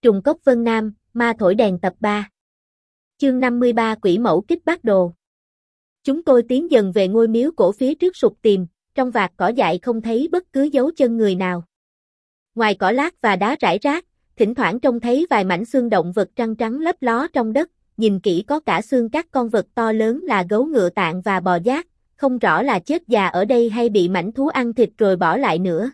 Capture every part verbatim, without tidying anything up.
Trùng cốc Vân Nam, ma thổi đèn tập ba. Chương năm mươi ba Quỷ mẫu kích bát đồ. Chúng tôi tiến dần về ngôi miếu cổ phía trước sục tìm, trong vạt cỏ dại không thấy bất cứ dấu chân người nào. Ngoài cỏ lát và đá rải rác, thỉnh thoảng trông thấy vài mảnh xương động vật trăng trắng lấp ló trong đất, nhìn kỹ có cả xương các con vật to lớn là gấu ngựa tạng và bò giác, không rõ là chết già ở đây hay bị mãnh thú ăn thịt rồi bỏ lại nữa.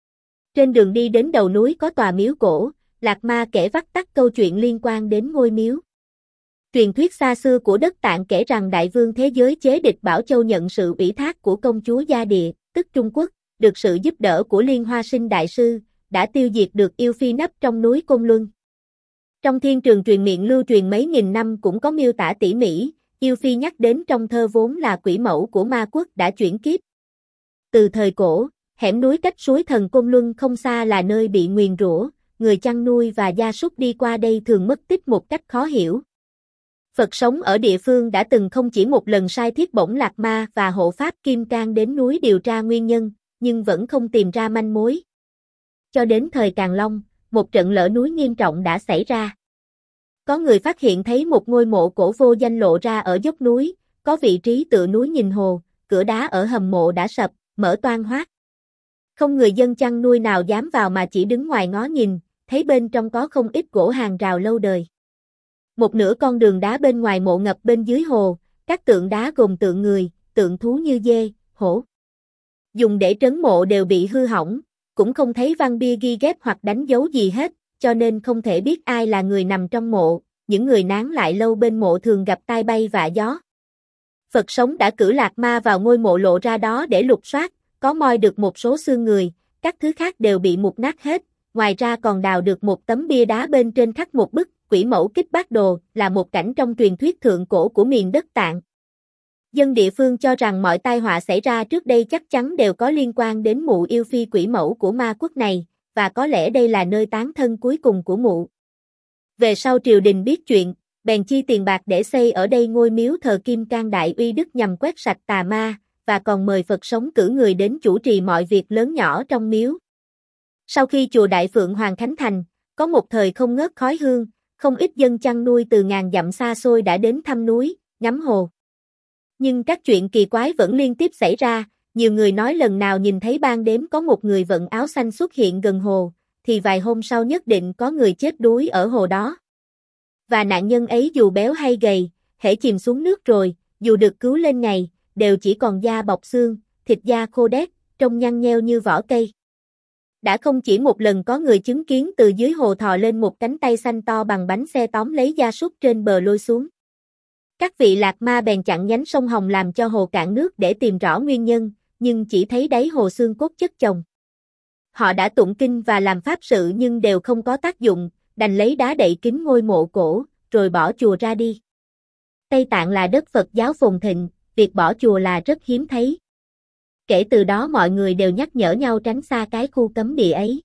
Trên đường đi đến đầu núi có tòa miếu cổ, Lạc Ma kể vắt tắt câu chuyện liên quan đến ngôi miếu. Truyền thuyết xa xưa của đất Tạng kể rằng đại vương thế giới Chế Địch Bảo Châu nhận sự ủy thác của công chúa Gia Địa, tức Trung Quốc, được sự giúp đỡ của Liên Hoa Sinh Đại Sư, đã tiêu diệt được yêu phi nấp trong núi Côn Luân. Trong thiên trường truyền miệng lưu truyền mấy nghìn năm cũng có miêu tả tỉ mỉ, yêu phi nhắc đến trong thơ vốn là quỷ mẫu của ma quốc đã chuyển kiếp. Từ thời cổ, hẻm núi cách suối Thần Côn Luân không xa là nơi bị nguyền rủa, người chăn nuôi và gia súc đi qua đây thường mất tích một cách khó hiểu. Phật sống ở địa phương đã từng không chỉ một lần sai thiết bổng Lạc Ma và hộ pháp Kim Cang đến núi điều tra nguyên nhân, nhưng vẫn không tìm ra manh mối. Cho đến thời Càn Long, một trận lở núi nghiêm trọng đã xảy ra. Có người phát hiện thấy một ngôi mộ cổ vô danh lộ ra ở dốc núi, có vị trí tựa núi nhìn hồ, cửa đá ở hầm mộ đã sập, mở toang hoác. Không người dân chăn nuôi nào dám vào mà chỉ đứng ngoài ngó nhìn, thấy bên trong có không ít gỗ hàng rào lâu đời. Một nửa con đường đá bên ngoài mộ ngập bên dưới hồ, các tượng đá gồm tượng người, tượng thú như dê, hổ. Dùng để trấn mộ đều bị hư hỏng, cũng không thấy văn bia ghi ghép hoặc đánh dấu gì hết, cho nên không thể biết ai là người nằm trong mộ, những người nán lại lâu bên mộ thường gặp tai bay vạ gió. Phật sống đã cử Lạc Ma vào ngôi mộ lộ ra đó để lục soát, có moi được một số xương người, các thứ khác đều bị mục nát hết, ngoài ra còn đào được một tấm bia đá bên trên khắc một bức Quỷ mẫu kích bát đồ, là một cảnh trong truyền thuyết thượng cổ của miền đất Tạng. Dân địa phương cho rằng mọi tai họa xảy ra trước đây chắc chắn đều có liên quan đến mụ yêu phi quỷ mẫu của ma quốc này, và có lẽ đây là nơi tán thân cuối cùng của mụ. Về sau triều đình biết chuyện, bèn chi tiền bạc để xây ở đây ngôi miếu thờ Kim Cang Đại Uy Đức nhằm quét sạch tà ma, và còn mời Phật sống cử người đến chủ trì mọi việc lớn nhỏ trong miếu. Sau khi chùa Đại Phượng Hoàng khánh thành, có một thời không ngớt khói hương, không ít dân chăn nuôi từ ngàn dặm xa xôi đã đến thăm núi, ngắm hồ. Nhưng các chuyện kỳ quái vẫn liên tiếp xảy ra, nhiều người nói lần nào nhìn thấy ban đêm có một người vận áo xanh xuất hiện gần hồ, thì vài hôm sau nhất định có người chết đuối ở hồ đó. Và nạn nhân ấy dù béo hay gầy, hễ chìm xuống nước rồi, dù được cứu lên ngày, đều chỉ còn da bọc xương, thịt da khô đét, trông nhăn nheo như vỏ cây. Đã không chỉ một lần có người chứng kiến từ dưới hồ thò lên một cánh tay xanh to bằng bánh xe tóm lấy gia súc trên bờ lôi xuống. Các vị Lạc Ma bèn chặn nhánh sông Hồng làm cho hồ cạn nước để tìm rõ nguyên nhân, nhưng chỉ thấy đáy hồ xương cốt chất chồng. Họ đã tụng kinh và làm pháp sự nhưng đều không có tác dụng, đành lấy đá đậy kín ngôi mộ cổ, rồi bỏ chùa ra đi. Tây Tạng là đất Phật giáo phồn thịnh, việc bỏ chùa là rất hiếm thấy. Kể từ đó mọi người đều nhắc nhở nhau tránh xa cái khu cấm địa ấy.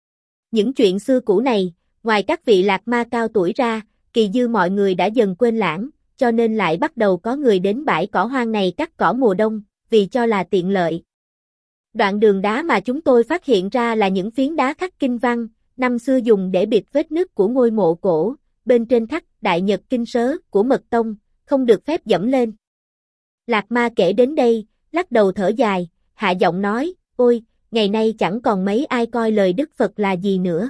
Những chuyện xưa cũ này, ngoài các vị Lạc Ma cao tuổi ra, kỳ dư mọi người đã dần quên lãng, cho nên lại bắt đầu có người đến bãi cỏ hoang này cắt cỏ mùa đông, vì cho là tiện lợi. Đoạn đường đá mà chúng tôi phát hiện ra là những phiến đá khắc kinh văn, năm xưa dùng để bịt vết nứt của ngôi mộ cổ, bên trên khắc Đại Nhật Kinh Sớ của Mật Tông, không được phép dẫm lên. Lạc Ma kể đến đây, lắc đầu thở dài, hạ giọng nói, ôi, ngày nay chẳng còn mấy ai coi lời Đức Phật là gì nữa.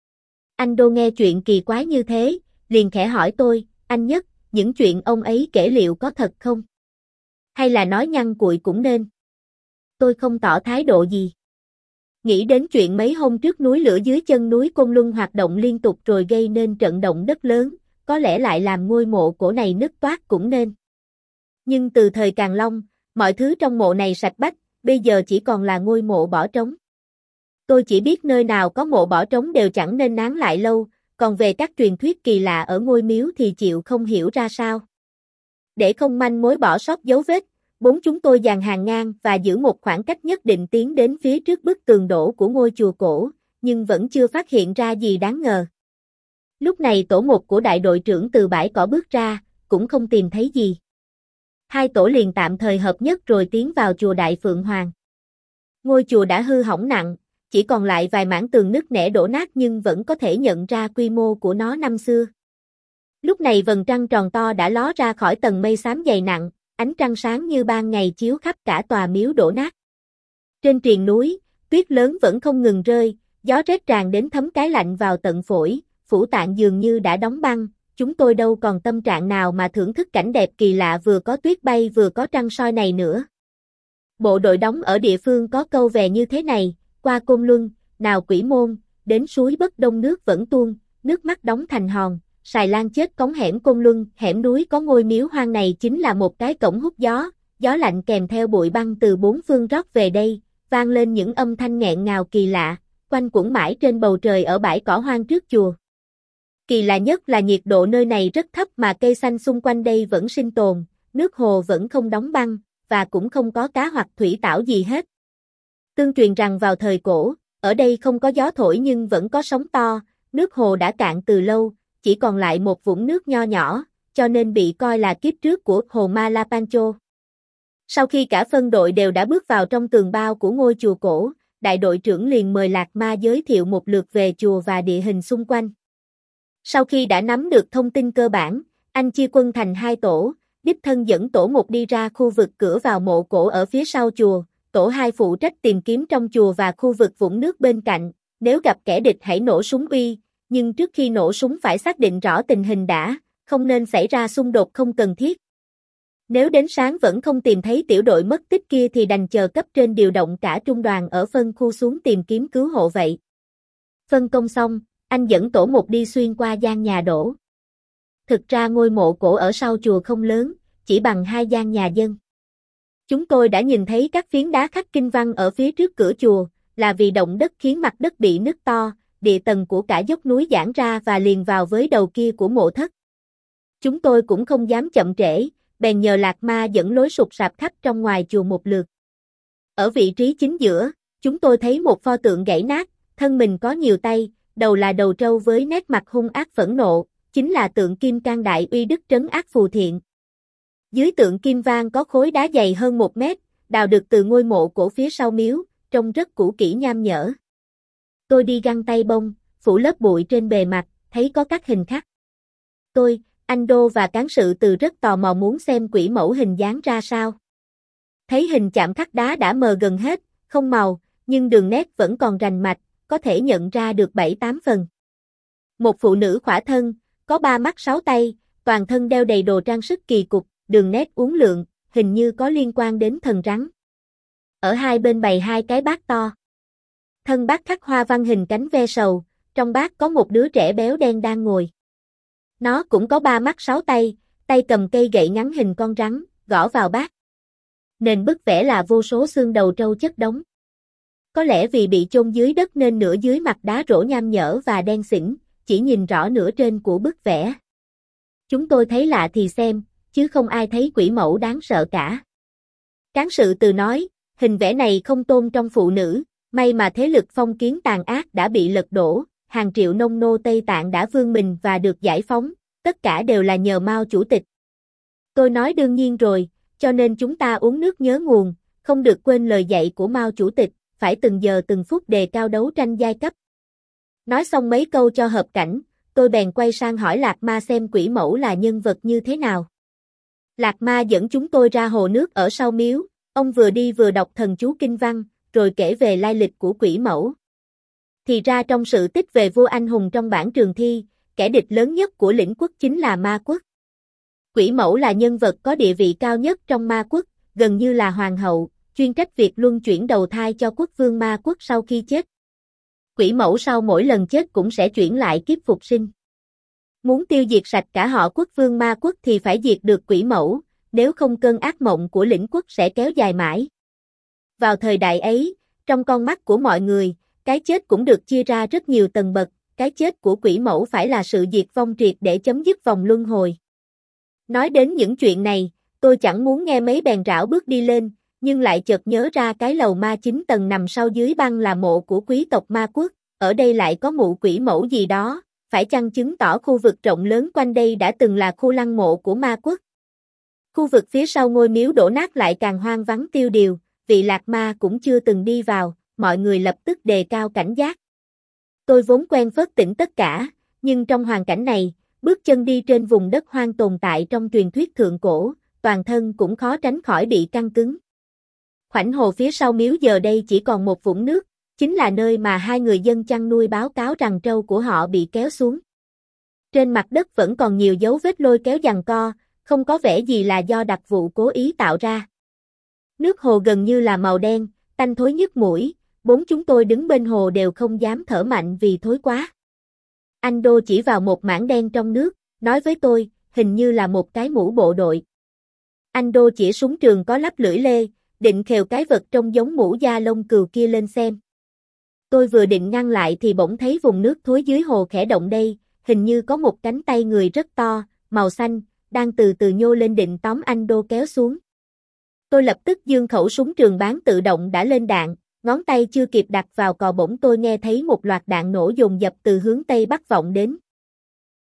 Anh Đô nghe chuyện kỳ quái như thế, liền khẽ hỏi tôi, anh Nhất, những chuyện ông ấy kể liệu có thật không? Hay là nói nhăng cuội cũng nên? Tôi không tỏ thái độ gì. Nghĩ đến chuyện mấy hôm trước núi lửa dưới chân núi Côn Luân hoạt động liên tục rồi gây nên trận động đất lớn, có lẽ lại làm ngôi mộ cổ này nứt toác cũng nên. Nhưng từ thời Càn Long, mọi thứ trong mộ này sạch bách, bây giờ chỉ còn là ngôi mộ bỏ trống. Tôi chỉ biết nơi nào có mộ bỏ trống đều chẳng nên nán lại lâu, còn về các truyền thuyết kỳ lạ ở ngôi miếu thì chịu không hiểu ra sao. Để không manh mối bỏ sót dấu vết, bốn chúng tôi dàn hàng ngang và giữ một khoảng cách nhất định tiến đến phía trước bức tường đổ của ngôi chùa cổ, nhưng vẫn chưa phát hiện ra gì đáng ngờ. Lúc này tổ một của đại đội trưởng từ bãi cỏ bước ra, cũng không tìm thấy gì. Hai tổ liền tạm thời hợp nhất rồi tiến vào chùa Đại Phượng Hoàng. Ngôi chùa đã hư hỏng nặng, chỉ còn lại vài mảng tường nứt nẻ đổ nát nhưng vẫn có thể nhận ra quy mô của nó năm xưa. Lúc này vầng trăng tròn to đã ló ra khỏi tầng mây xám dày nặng, ánh trăng sáng như ban ngày chiếu khắp cả tòa miếu đổ nát. Trên triền núi, tuyết lớn vẫn không ngừng rơi, gió rét tràn đến thấm cái lạnh vào tận phổi, phủ tạng dường như đã đóng băng, chúng tôi đâu còn tâm trạng nào mà thưởng thức cảnh đẹp kỳ lạ vừa có tuyết bay vừa có trăng soi này nữa. Bộ đội đóng ở địa phương có câu về như thế này, qua Côn Luân, nào Quỷ Môn, đến suối Bất Đông nước vẫn tuôn, nước mắt đóng thành hòn, xài lan chết cống hẻm Côn Luân, hẻm núi có ngôi miếu hoang này chính là một cái cổng hút gió, gió lạnh kèm theo bụi băng từ bốn phương rót về đây, vang lên những âm thanh nghẹn ngào kỳ lạ, quanh quẩn mãi trên bầu trời ở bãi cỏ hoang trước chùa. Kỳ lạ nhất là nhiệt độ nơi này rất thấp mà cây xanh xung quanh đây vẫn sinh tồn, nước hồ vẫn không đóng băng, và cũng không có cá hoặc thủy tảo gì hết. Tương truyền rằng vào thời cổ, ở đây không có gió thổi nhưng vẫn có sóng to, nước hồ đã cạn từ lâu, chỉ còn lại một vũng nước nho nhỏ, cho nên bị coi là kiếp trước của hồ Malapancho. Sau khi cả phân đội đều đã bước vào trong tường bao của ngôi chùa cổ, đại đội trưởng liền mời Lạc Ma giới thiệu một lượt về chùa và địa hình xung quanh. Sau khi đã nắm được thông tin cơ bản, anh chia quân thành hai tổ, đích thân dẫn tổ một đi ra khu vực cửa vào mộ cổ ở phía sau chùa, tổ hai phụ trách tìm kiếm trong chùa và khu vực vũng nước bên cạnh, nếu gặp kẻ địch hãy nổ súng uy, nhưng trước khi nổ súng phải xác định rõ tình hình đã, không nên xảy ra xung đột không cần thiết. Nếu đến sáng vẫn không tìm thấy tiểu đội mất tích kia thì đành chờ cấp trên điều động cả trung đoàn ở phân khu xuống tìm kiếm cứu hộ vậy. Phân công xong, anh dẫn tổ một đi xuyên qua gian nhà đổ. Thực ra ngôi mộ cổ ở sau chùa không lớn, chỉ bằng hai gian nhà dân. Chúng tôi đã nhìn thấy các phiến đá khắc kinh văn ở phía trước cửa chùa, là vì động đất khiến mặt đất bị nứt to, địa tầng của cả dốc núi giãn ra và liền vào với đầu kia của mộ thất. Chúng tôi cũng không dám chậm trễ, bèn nhờ Lạc Ma dẫn lối sụp sạp khắp trong ngoài chùa một lượt. Ở vị trí chính giữa, chúng tôi thấy một pho tượng gãy nát, thân mình có nhiều tay, đầu là đầu trâu với nét mặt hung ác phẫn nộ, chính là tượng Kim Cang Đại Uy Đức trấn ác phù thiện. Dưới tượng kim vang có khối đá dày hơn một mét, đào được từ ngôi mộ cổ phía sau miếu, trông rất cũ kỹ nham nhở. Tôi đi găng tay bông, phủ lớp bụi trên bề mặt, thấy có các hình khắc. Tôi, anh Đô và cán sự từ rất tò mò muốn xem quỷ mẫu hình dáng ra sao. Thấy hình chạm khắc đá đã mờ gần hết, không màu, nhưng đường nét vẫn còn rành mạch, có thể nhận ra được bảy tám phần. Một phụ nữ khỏa thân, có ba mắt sáu tay, toàn thân đeo đầy đồ trang sức kỳ cục, đường nét uốn lượn, hình như có liên quan đến thần rắn. Ở hai bên bày hai cái bát to. Thân bát khắc hoa văn hình cánh ve sầu, trong bát có một đứa trẻ béo đen đang ngồi. Nó cũng có ba mắt sáu tay, tay cầm cây gậy ngắn hình con rắn, gõ vào bát. Nền bức vẽ là vô số xương đầu trâu chất đống. Có lẽ vì bị chôn dưới đất nên nửa dưới mặt đá rỗ nham nhở và đen xỉn, chỉ nhìn rõ nửa trên của bức vẽ. Chúng tôi thấy lạ thì xem, chứ không ai thấy quỷ mẫu đáng sợ cả. Cán sự từ nói, hình vẽ này không tôn trong phụ nữ, may mà thế lực phong kiến tàn ác đã bị lật đổ, hàng triệu nông nô Tây Tạng đã vươn mình và được giải phóng, tất cả đều là nhờ Mao chủ tịch. Tôi nói đương nhiên rồi, cho nên chúng ta uống nước nhớ nguồn, không được quên lời dạy của Mao chủ tịch, phải từng giờ từng phút đề cao đấu tranh giai cấp. Nói xong mấy câu cho hợp cảnh, tôi bèn quay sang hỏi Lạc Ma xem quỷ mẫu là nhân vật như thế nào. Lạc Ma dẫn chúng tôi ra hồ nước ở sau miếu, ông vừa đi vừa đọc thần chú kinh văn, rồi kể về lai lịch của quỷ mẫu. Thì ra trong sự tích về vua anh hùng trong bản Trường Thi, kẻ địch lớn nhất của lĩnh quốc chính là ma quốc. Quỷ mẫu là nhân vật có địa vị cao nhất trong ma quốc, gần như là hoàng hậu, chuyên trách việc luân chuyển đầu thai cho quốc vương ma quốc sau khi chết. Quỷ mẫu sau mỗi lần chết cũng sẽ chuyển lại kiếp phục sinh. Muốn tiêu diệt sạch cả họ quốc vương ma quốc thì phải diệt được quỷ mẫu, nếu không cơn ác mộng của lĩnh quốc sẽ kéo dài mãi. Vào thời đại ấy, trong con mắt của mọi người, cái chết cũng được chia ra rất nhiều tầng bậc, cái chết của quỷ mẫu phải là sự diệt vong triệt để chấm dứt vòng luân hồi. Nói đến những chuyện này, tôi chẳng muốn nghe mấy bèn rảo bước đi lên, nhưng lại chợt nhớ ra cái lầu ma chín tầng nằm sau dưới băng là mộ của quý tộc ma quốc, ở đây lại có mụ quỷ mẫu gì đó, phải chăng chứng tỏ khu vực rộng lớn quanh đây đã từng là khu lăng mộ của ma quốc. Khu vực phía sau ngôi miếu đổ nát lại càng hoang vắng tiêu điều, vị Lạc Ma cũng chưa từng đi vào, mọi người lập tức đề cao cảnh giác. Tôi vốn quen phớt tỉnh tất cả, nhưng trong hoàn cảnh này, bước chân đi trên vùng đất hoang tồn tại trong truyền thuyết thượng cổ, toàn thân cũng khó tránh khỏi bị căng cứng. Khoảnh hồ phía sau miếu giờ đây chỉ còn một vũng nước, chính là nơi mà hai người dân chăn nuôi báo cáo rằng trâu của họ bị kéo xuống. Trên mặt đất vẫn còn nhiều dấu vết lôi kéo giằng co, không có vẻ gì là do đặc vụ cố ý tạo ra. Nước hồ gần như là màu đen, tanh thối nhức mũi, bốn chúng tôi đứng bên hồ đều không dám thở mạnh vì thối quá. Anh Đô chỉ vào một mảng đen trong nước, nói với tôi, hình như là một cái mũ bộ đội. Anh Đô chỉ súng trường có lắp lưỡi lê, định khều cái vật trông giống mũ da lông cừu kia lên xem. Tôi vừa định ngăn lại thì bỗng thấy vùng nước thối dưới hồ khẽ động đây, hình như có một cánh tay người rất to, màu xanh, đang từ từ nhô lên định tóm anh Đô kéo xuống. Tôi lập tức giương khẩu súng trường bán tự động đã lên đạn, ngón tay chưa kịp đặt vào cò bỗng tôi nghe thấy một loạt đạn nổ dồn dập từ hướng tây bắc vọng đến.